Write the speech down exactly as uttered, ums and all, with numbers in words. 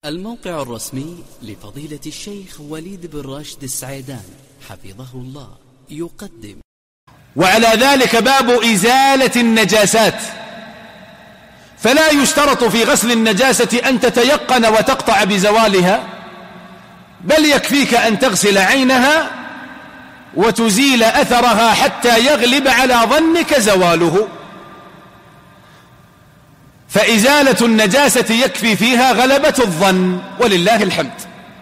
الموقع الرسمي لفضيلة الشيخ وليد بن راشد السعيدان حفظه الله يقدم. وعلى ذلك باب إزالة النجاسات، فلا يشترط في غسل النجاسة أن تتيقن وتقطع بزوالها، بل يكفيك أن تغسل عينها وتزيل أثرها حتى يغلب على ظنك زواله، فإزالة النجاسة يكفي فيها غلبة الظن ولله الحمد.